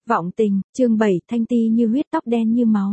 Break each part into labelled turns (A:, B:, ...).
A: Vọng tình, chương 7, thanh ti như huyết tóc đen như máu.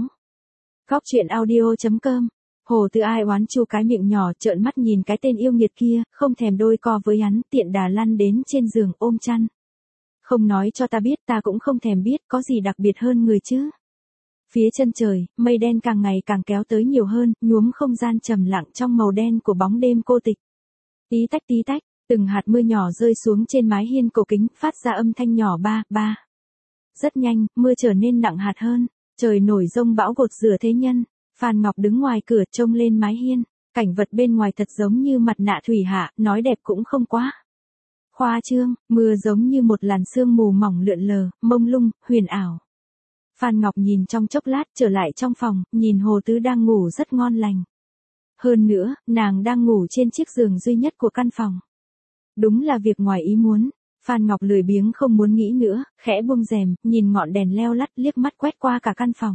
A: Góc truyện audio.com. Hồ Từ Ai oán chu cái miệng nhỏ trợn mắt nhìn cái tên yêu nghiệt kia, không thèm đôi co với hắn, tiện đà lăn đến trên giường ôm chăn. Không nói cho ta biết, ta cũng không thèm biết, có gì đặc biệt hơn người chứ. Phía chân trời, mây đen càng ngày càng kéo tới nhiều hơn, nhuốm không gian trầm lặng trong màu đen của bóng đêm cô tịch. Tí tách, từng hạt mưa nhỏ rơi xuống trên mái hiên cổ kính, phát ra âm thanh nhỏ ba ba. Rất nhanh, mưa trở nên nặng hạt hơn, trời nổi giông bão gột rửa thế nhân. Phan Ngọc đứng ngoài cửa trông lên mái hiên, cảnh vật bên ngoài thật giống như mặt nạ thủy hạ, nói đẹp cũng không quá khoa trương, mưa giống như một làn sương mù mỏng lượn lờ, mông lung, huyền ảo. Phan Ngọc nhìn trong chốc lát trở lại trong phòng, nhìn Hồ Tứ đang ngủ rất ngon lành. Hơn nữa, nàng đang ngủ trên chiếc giường duy nhất của căn phòng. Đúng là việc ngoài ý muốn. Phan Ngọc lười biếng không muốn nghĩ nữa, khẽ buông rèm, nhìn ngọn đèn leo lắt liếc mắt quét qua cả căn phòng.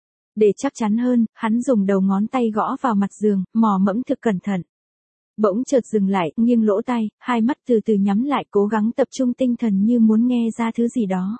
A: Để chắc chắn hơn, hắn dùng đầu ngón tay gõ vào mặt giường, mò mẫm thực cẩn thận. Bỗng chợt dừng lại, nghiêng lỗ tai, hai mắt từ từ nhắm lại, cố gắng tập trung tinh thần như muốn nghe ra thứ gì đó.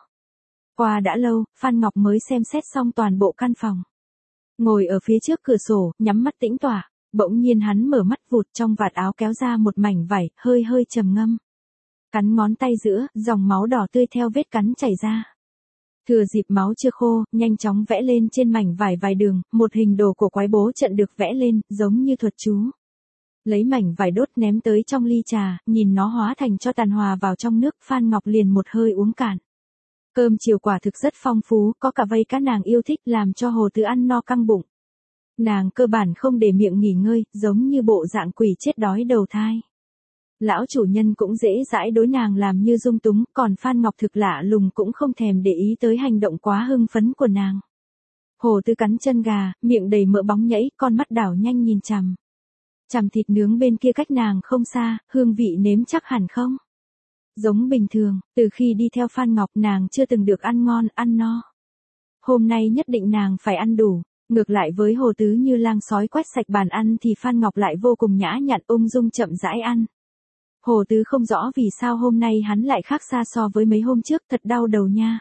A: Qua đã lâu, Phan Ngọc mới xem xét xong toàn bộ căn phòng. Ngồi ở phía trước cửa sổ, nhắm mắt tĩnh tọa, bỗng nhiên hắn mở mắt vụt, trong vạt áo kéo ra một mảnh vải, hơi trầm ngâm. Cắn ngón tay giữa, dòng máu đỏ tươi theo vết cắn chảy ra. Thừa dịp máu chưa khô, nhanh chóng vẽ lên trên mảnh vải vài đường, một hình đồ của quái bố trận được vẽ lên, giống như thuật chú. Lấy mảnh vải đốt ném tới trong ly trà, nhìn nó hóa thành cho tàn hòa vào trong nước, Phan Ngọc liền một hơi uống cạn. Cơm chiều quả thực rất phong phú, có cả vây cá nàng yêu thích làm cho Hồ Tứ ăn no căng bụng. Nàng cơ bản không để miệng nghỉ ngơi, giống như bộ dạng quỷ chết đói đầu thai. Lão chủ nhân cũng dễ dãi đối nàng làm như dung túng, còn Phan Ngọc thực lạ lùng cũng không thèm để ý tới hành động quá hưng phấn của nàng. Hồ Tứ cắn chân gà, miệng đầy mỡ bóng nhảy, con mắt đảo nhanh nhìn chằm. Chằm thịt nướng bên kia cách nàng không xa, hương vị nếm chắc hẳn không? Giống bình thường, từ khi đi theo Phan Ngọc nàng chưa từng được ăn ngon, ăn no. Hôm nay nhất định nàng phải ăn đủ. Ngược lại với Hồ Tứ như lang sói quét sạch bàn ăn thì Phan Ngọc lại vô cùng nhã nhặn ung dung chậm rãi ăn. Hồ Tứ không rõ vì sao hôm nay hắn lại khác xa so với mấy hôm trước, thật đau đầu nha.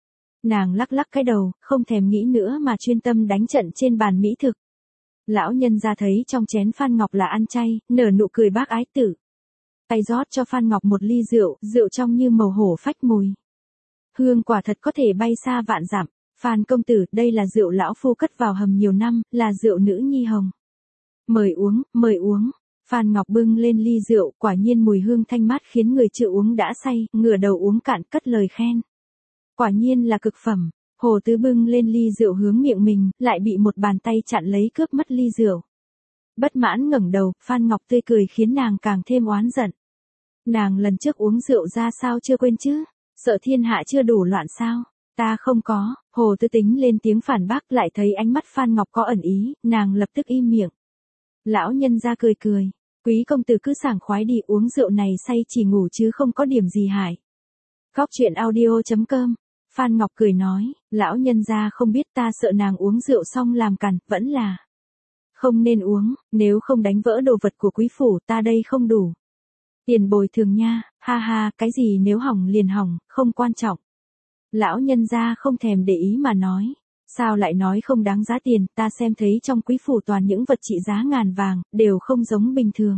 A: Nàng lắc lắc cái đầu, không thèm nghĩ nữa mà chuyên tâm đánh trận trên bàn mỹ thực. Lão nhân ra thấy trong chén Phan Ngọc là ăn chay, nở nụ cười bác ái tử. Tay rót cho Phan Ngọc một ly rượu, rượu trong như màu hổ phách mùi. Hương quả thật có thể bay xa vạn dặm. Phan công tử, đây là rượu lão phu cất vào hầm nhiều năm, là rượu nữ nhi hồng. Mời uống, mời uống. Phan Ngọc bưng lên ly rượu, quả nhiên mùi hương thanh mát khiến người chưa uống đã say, ngửa đầu uống cạn cất lời khen. Quả nhiên là cực phẩm. Hồ Tứ bưng lên ly rượu hướng miệng mình, lại bị một bàn tay chặn lấy cướp mất ly rượu. Bất mãn ngẩng đầu, Phan Ngọc tươi cười khiến nàng càng thêm oán giận. Nàng lần trước uống rượu ra sao chưa quên chứ? Sợ thiên hạ chưa đủ loạn sao? Ta không có. Hồ Tứ tính lên tiếng phản bác, lại thấy ánh mắt Phan Ngọc có ẩn ý, nàng lập tức im miệng. Lão nhân ra cười. Quý công tử cứ sảng khoái đi, uống rượu này say chỉ ngủ chứ không có điểm gì hại. Góc truyện audio.com. Phan Ngọc cười nói, lão nhân ra không biết ta sợ nàng uống rượu xong làm cằn, vẫn là không nên uống, nếu không đánh vỡ đồ vật của quý phủ, ta đây không đủ tiền bồi thường nha, ha ha, cái gì nếu hỏng liền hỏng, không quan trọng. Lão nhân gia không thèm để ý mà nói, sao lại nói không đáng giá tiền, ta xem thấy trong quý phủ toàn những vật trị giá ngàn vàng, đều không giống bình thường.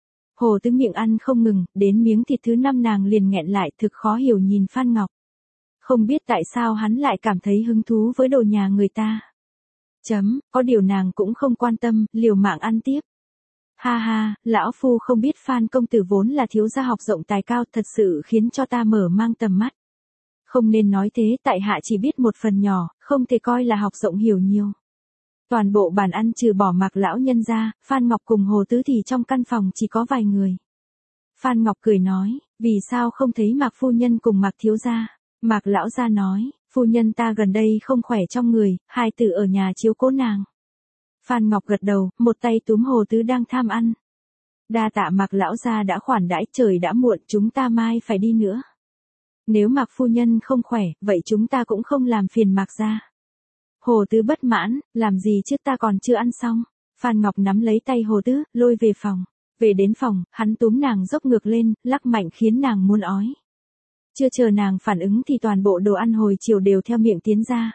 A: Hồ Tứ miệng ăn không ngừng, đến miếng thịt thứ 5 nàng liền nghẹn lại, thực khó hiểu nhìn Phan Ngọc. Không biết tại sao hắn lại cảm thấy hứng thú với đồ nhà người ta. Có điều nàng cũng không quan tâm, liều mạng ăn tiếp. Ha ha, lão phu không biết Phan công tử vốn là thiếu gia học rộng tài cao, thật sự khiến cho ta mở mang tầm mắt. Không nên nói thế, tại hạ chỉ biết một phần nhỏ, không thể coi là học rộng hiểu nhiều. Toàn bộ bàn ăn trừ bỏ Mạc lão nhân ra, Phan Ngọc cùng Hồ Tứ thì trong căn phòng chỉ có vài người. Phan Ngọc cười nói, vì sao không thấy Mạc phu nhân cùng Mạc thiếu gia? Mạc lão gia nói, phu nhân ta gần đây không khỏe trong người, hai tử ở nhà chiếu cố nàng. Phan Ngọc gật đầu, một tay túm Hồ Tứ đang tham ăn. Đa tạ Mạc lão gia đã khoản đãi, trời đã muộn, chúng ta mai phải đi nữa. Nếu Mạc phu nhân không khỏe, vậy chúng ta cũng không làm phiền Mạc gia. Hồ Tứ bất mãn, làm gì chứ, ta còn chưa ăn xong. Phan Ngọc nắm lấy tay Hồ Tứ, lôi về phòng. Về đến phòng, hắn túm nàng dốc ngược lên, lắc mạnh khiến nàng muốn ói. Chưa chờ nàng phản ứng thì toàn bộ đồ ăn hồi chiều đều theo miệng tiến ra.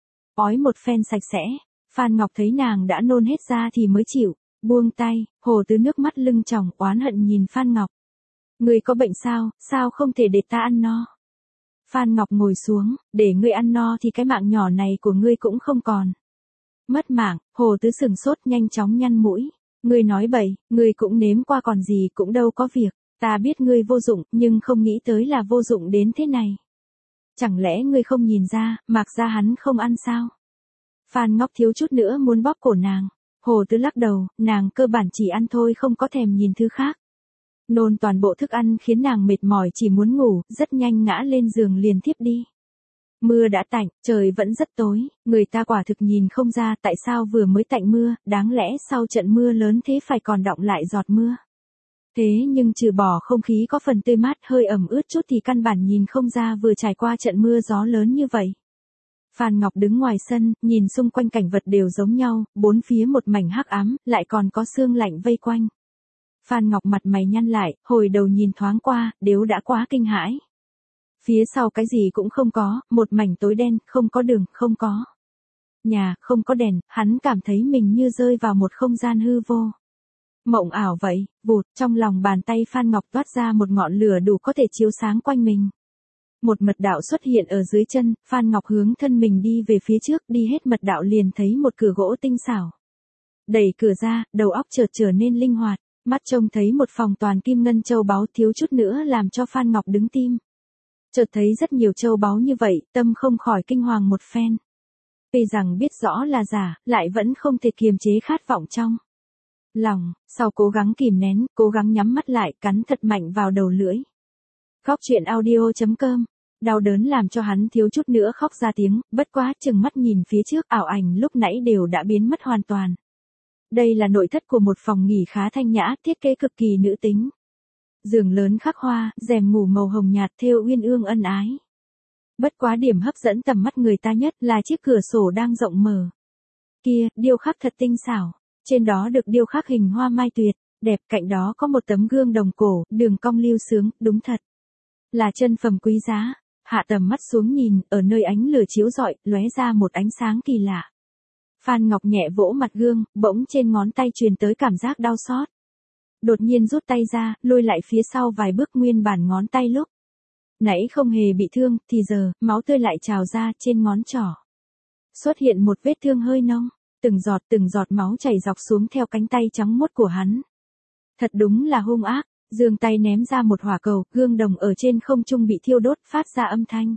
A: Ói một phen sạch sẽ, Phan Ngọc thấy nàng đã nôn hết ra thì mới chịu, buông tay, Hồ Tứ nước mắt lưng tròng oán hận nhìn Phan Ngọc. Ngươi có bệnh sao, sao không thể để ta ăn no? Phan Ngọc ngồi xuống, để ngươi ăn no thì cái mạng nhỏ này của ngươi cũng không còn. Mất mạng, Hồ Tứ sừng sốt nhanh chóng nhăn mũi. Ngươi nói bậy, ngươi cũng nếm qua còn gì cũng đâu có việc. Ta biết ngươi vô dụng, nhưng không nghĩ tới là vô dụng đến thế này. Chẳng lẽ ngươi không nhìn ra, Mạc Gia hắn không ăn sao? Phan Ngọc thiếu chút nữa muốn bóp cổ nàng. Hồ Tứ lắc đầu, nàng cơ bản chỉ ăn thôi không có thèm nhìn thứ khác. Nôn toàn bộ thức ăn khiến nàng mệt mỏi chỉ muốn ngủ, rất nhanh ngã lên giường liền thiếp đi. Mưa đã tạnh, trời vẫn rất tối, người ta quả thực nhìn không ra tại sao vừa mới tạnh mưa, đáng lẽ sau trận mưa lớn thế phải còn đọng lại giọt mưa. Thế nhưng trừ bỏ không khí có phần tươi mát hơi ẩm ướt chút thì căn bản nhìn không ra vừa trải qua trận mưa gió lớn như vậy. Phan Ngọc đứng ngoài sân, nhìn xung quanh cảnh vật đều giống nhau, bốn phía một mảnh hắc ám, lại còn có sương lạnh vây quanh. Phan Ngọc mặt mày nhăn lại, hồi đầu nhìn thoáng qua, đều đã quá kinh hãi. Phía sau cái gì cũng không có, một mảnh tối đen, không có đường, không có nhà, không có đèn, hắn cảm thấy mình như rơi vào một không gian hư vô. Mộng ảo vậy, vụt, trong lòng bàn tay Phan Ngọc toát ra một ngọn lửa đủ có thể chiếu sáng quanh mình. Một mật đạo xuất hiện ở dưới chân, Phan Ngọc hướng thân mình đi về phía trước, đi hết mật đạo liền thấy một cửa gỗ tinh xảo. Đẩy cửa ra, đầu óc chợt trở nên linh hoạt, mắt trông thấy một phòng toàn kim ngân châu báu thiếu chút nữa làm cho Phan Ngọc đứng tim. Chợt thấy rất nhiều châu báu như vậy, tâm không khỏi kinh hoàng một phen. Vì rằng biết rõ là giả, lại vẫn không thể kiềm chế khát vọng trong lòng, sau cố gắng kìm nén, cố gắng nhắm mắt lại, cắn thật mạnh vào đầu lưỡi. Khóc chuyện audio.com, đau đớn làm cho hắn thiếu chút nữa khóc ra tiếng, bất quá chừng mắt nhìn phía trước ảo ảnh lúc nãy đều đã biến mất hoàn toàn. Đây là nội thất của một phòng nghỉ khá thanh nhã, thiết kế cực kỳ nữ tính. Giường lớn khắc hoa, rèm ngủ màu hồng nhạt thêu uyên ương ân ái. Bất quá điểm hấp dẫn tầm mắt người ta nhất là chiếc cửa sổ đang rộng mở. Kia, điêu khắc thật tinh xảo. Trên đó được điêu khắc hình hoa mai tuyệt, đẹp, cạnh đó có một tấm gương đồng cổ, đường cong lưu sướng, đúng thật là chân phẩm quý giá. Hạ tầm mắt xuống nhìn, ở nơi ánh lửa chiếu rọi, lóe ra một ánh sáng kỳ lạ. Phan Ngọc nhẹ vỗ mặt gương, bỗng trên ngón tay truyền tới cảm giác đau xót. Đột nhiên rút tay ra, lùi lại phía sau vài bước nguyên bản ngón tay lúc nãy không hề bị thương, thì giờ, máu tươi lại trào ra trên ngón trỏ. Xuất hiện một vết thương hơi nông, từng giọt máu chảy dọc xuống theo cánh tay trắng muốt của hắn. Thật đúng là hung ác, giương tay ném ra một hỏa cầu, gương đồng ở trên không trung bị thiêu đốt, phát ra âm thanh.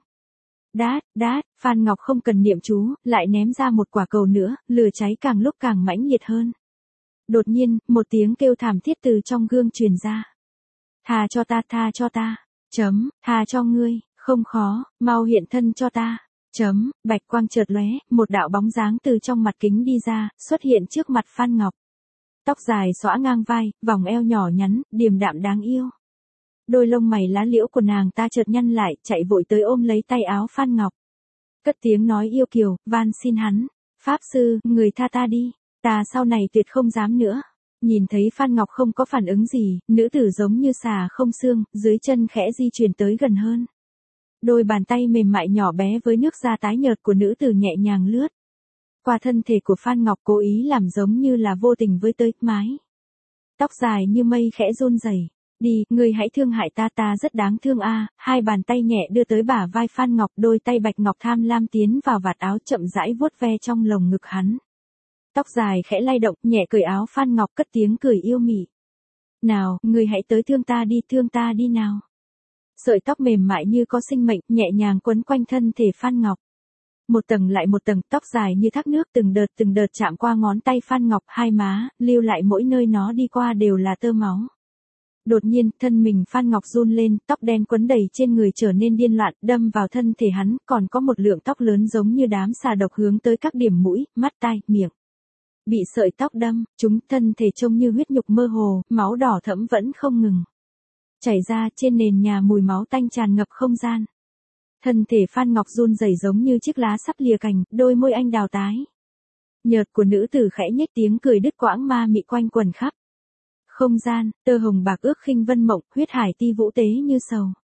A: Đát, Phan Ngọc không cần niệm chú, lại ném ra một quả cầu nữa, lửa cháy càng lúc càng mãnh liệt hơn. Đột nhiên, một tiếng kêu thảm thiết từ trong gương truyền ra. Tha cho ta, tha cho ngươi, không khó, mau hiện thân cho ta, bạch quang chợt lóe, một đạo bóng dáng từ trong mặt kính đi ra, xuất hiện trước mặt Phan Ngọc. Tóc dài xõa ngang vai, vòng eo nhỏ nhắn, điềm đạm đáng yêu. Đôi lông mày lá liễu của nàng ta chợt nhăn lại, chạy vội tới ôm lấy tay áo Phan Ngọc. Cất tiếng nói yêu kiều, van xin hắn. Pháp sư, người tha ta đi, ta sau này tuyệt không dám nữa. Nhìn thấy Phan Ngọc không có phản ứng gì, nữ tử giống như xà không xương, dưới chân khẽ di chuyển tới gần hơn. Đôi bàn tay mềm mại nhỏ bé với nước da tái nhợt của nữ tử nhẹ nhàng lướt qua thân thể của Phan Ngọc, cố ý làm giống như là vô tình với tới mái tóc dài như mây khẽ run rẩy. Đi, ngươi hãy thương hại ta, ta rất đáng thương a. Hai bàn tay nhẹ đưa tới bả vai Phan Ngọc, đôi tay bạch ngọc tham lam tiến vào vạt áo chậm rãi vuốt ve trong lồng ngực hắn. Tóc dài khẽ lay động, nhẹ cởi áo Phan Ngọc, cất tiếng cười yêu mị. Nào, ngươi hãy tới thương ta đi nào. Sợi tóc mềm mại như có sinh mệnh, nhẹ nhàng quấn quanh thân thể Phan Ngọc. Một tầng lại một tầng, tóc dài như thác nước từng đợt chạm qua ngón tay Phan Ngọc, hai má, lưu lại mỗi nơi nó đi qua đều là tơ máu. Đột nhiên, thân mình Phan Ngọc run lên, tóc đen quấn đầy trên người trở nên điên loạn, đâm vào thân thể hắn, còn có một lượng tóc lớn giống như đám xà độc hướng tới các điểm mũi, mắt tai, miệng. Bị sợi tóc đâm, chúng thân thể trông như huyết nhục mơ hồ, máu đỏ thẫm vẫn không ngừng chảy ra, trên nền nhà mùi máu tanh tràn ngập không gian. Thân thể Phan Ngọc run rẩy giống như chiếc lá sắp lìa cành, đôi môi anh đào tái nhợt của nữ tử khẽ nhếch tiếng cười đứt quãng ma mị quanh quần khắp không gian, tơ hồng bạc ước khinh vân mộng, huyết hải ti vũ tế như sầu.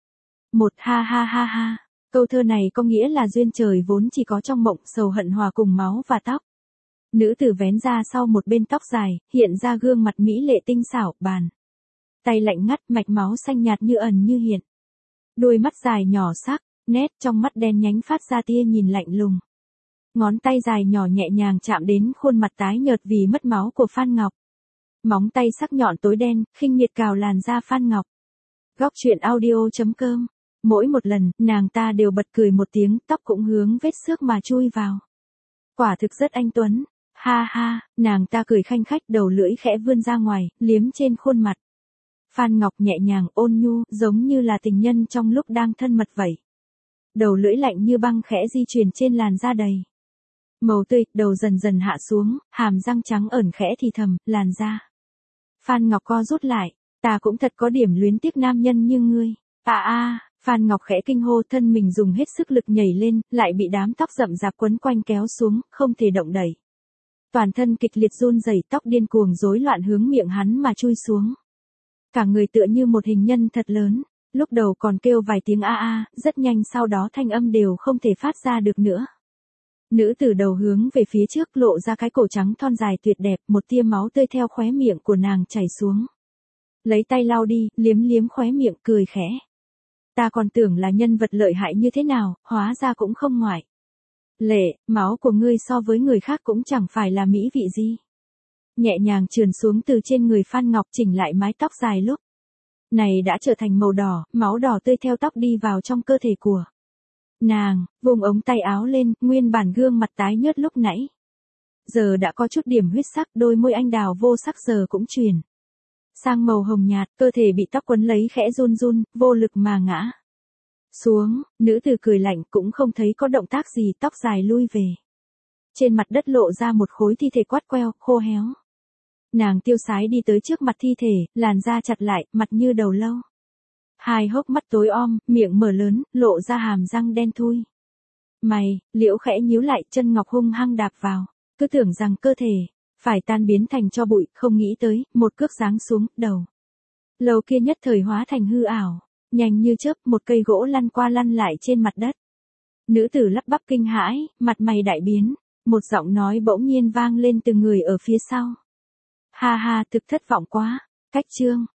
A: Một ha ha ha ha. Câu thơ này có nghĩa là duyên trời vốn chỉ có trong mộng, sầu hận hòa cùng máu và tóc. Nữ tử vén ra sau một bên tóc dài, hiện ra gương mặt mỹ lệ tinh xảo, bàn tay lạnh ngắt, mạch máu xanh nhạt như ẩn như hiện. Đôi mắt dài nhỏ sắc, nét trong mắt đen nhánh phát ra tia nhìn lạnh lùng. Ngón tay dài nhỏ nhẹ nhàng chạm đến khuôn mặt tái nhợt vì mất máu của Phan Ngọc. Móng tay sắc nhọn tối đen, khinh miệt cào làn da Phan Ngọc. Góc truyện audio.com. Mỗi một lần, nàng ta đều bật cười một tiếng, tóc cũng hướng vết xước mà chui vào. Quả thực rất anh tuấn. Ha ha, nàng ta cười khanh khách, đầu lưỡi khẽ vươn ra ngoài, liếm trên khuôn mặt. Phan Ngọc nhẹ nhàng ôn nhu, giống như là tình nhân trong lúc đang thân mật vậy. Đầu lưỡi lạnh như băng khẽ di chuyển trên làn da đầy màu tươi, đầu dần dần hạ xuống, hàm răng trắng ẩn khẽ thì thầm, làn da. Phan Ngọc co rút lại, ta cũng thật có điểm luyến tiếc nam nhân như ngươi. Phan Ngọc khẽ kinh hô, thân mình dùng hết sức lực nhảy lên, lại bị đám tóc rậm rạp quấn quanh kéo xuống, không thể động đẩy. Toàn thân kịch liệt run rẩy, tóc điên cuồng rối loạn hướng miệng hắn mà chui xuống. Cả người tựa như một hình nhân thật lớn, lúc đầu còn kêu vài tiếng rất nhanh sau đó thanh âm đều không thể phát ra được nữa. Nữ tử đầu hướng về phía trước, lộ ra cái cổ trắng thon dài tuyệt đẹp, một tia máu tươi theo khóe miệng của nàng chảy xuống. Lấy tay lau đi, liếm liếm khóe miệng, cười khẽ. Ta còn tưởng là nhân vật lợi hại như thế nào, hóa ra cũng không ngoại lệ, máu của ngươi so với người khác cũng chẳng phải là mỹ vị gì. Nhẹ nhàng trườn xuống từ trên người Phan Ngọc, chỉnh lại mái tóc dài lúc này đã trở thành màu đỏ, máu đỏ tươi theo tóc đi vào trong cơ thể của nàng, vùng ống tay áo lên, nguyên bản gương mặt tái nhợt lúc nãy giờ đã có chút điểm huyết sắc, đôi môi anh đào vô sắc giờ cũng chuyển sang màu hồng nhạt, cơ thể bị tóc quấn lấy khẽ run run, vô lực mà ngã xuống. Nữ tử cười lạnh, cũng không thấy có động tác gì, tóc dài lui về. Trên mặt đất lộ ra một khối thi thể quắt queo, khô héo. Nàng tiêu sái đi tới trước mặt thi thể, làn da chặt lại, mặt như đầu lâu. Hai hốc mắt tối om, miệng mở lớn, lộ ra hàm răng đen thui. Mày, liễu khẽ nhíu lại, chân ngọc hung hăng đạp vào. Cứ tưởng rằng cơ thể phải tan biến thành tro bụi, không nghĩ tới, một cước giáng xuống, đầu lâu kia nhất thời hóa thành hư ảo. Nhanh như chớp, một cây gỗ lăn qua lăn lại trên mặt đất. Nữ tử lắp bắp kinh hãi, mặt mày đại biến. Một giọng nói bỗng nhiên vang lên từ người ở phía sau. Ha ha, thực thất vọng quá. Cách chương.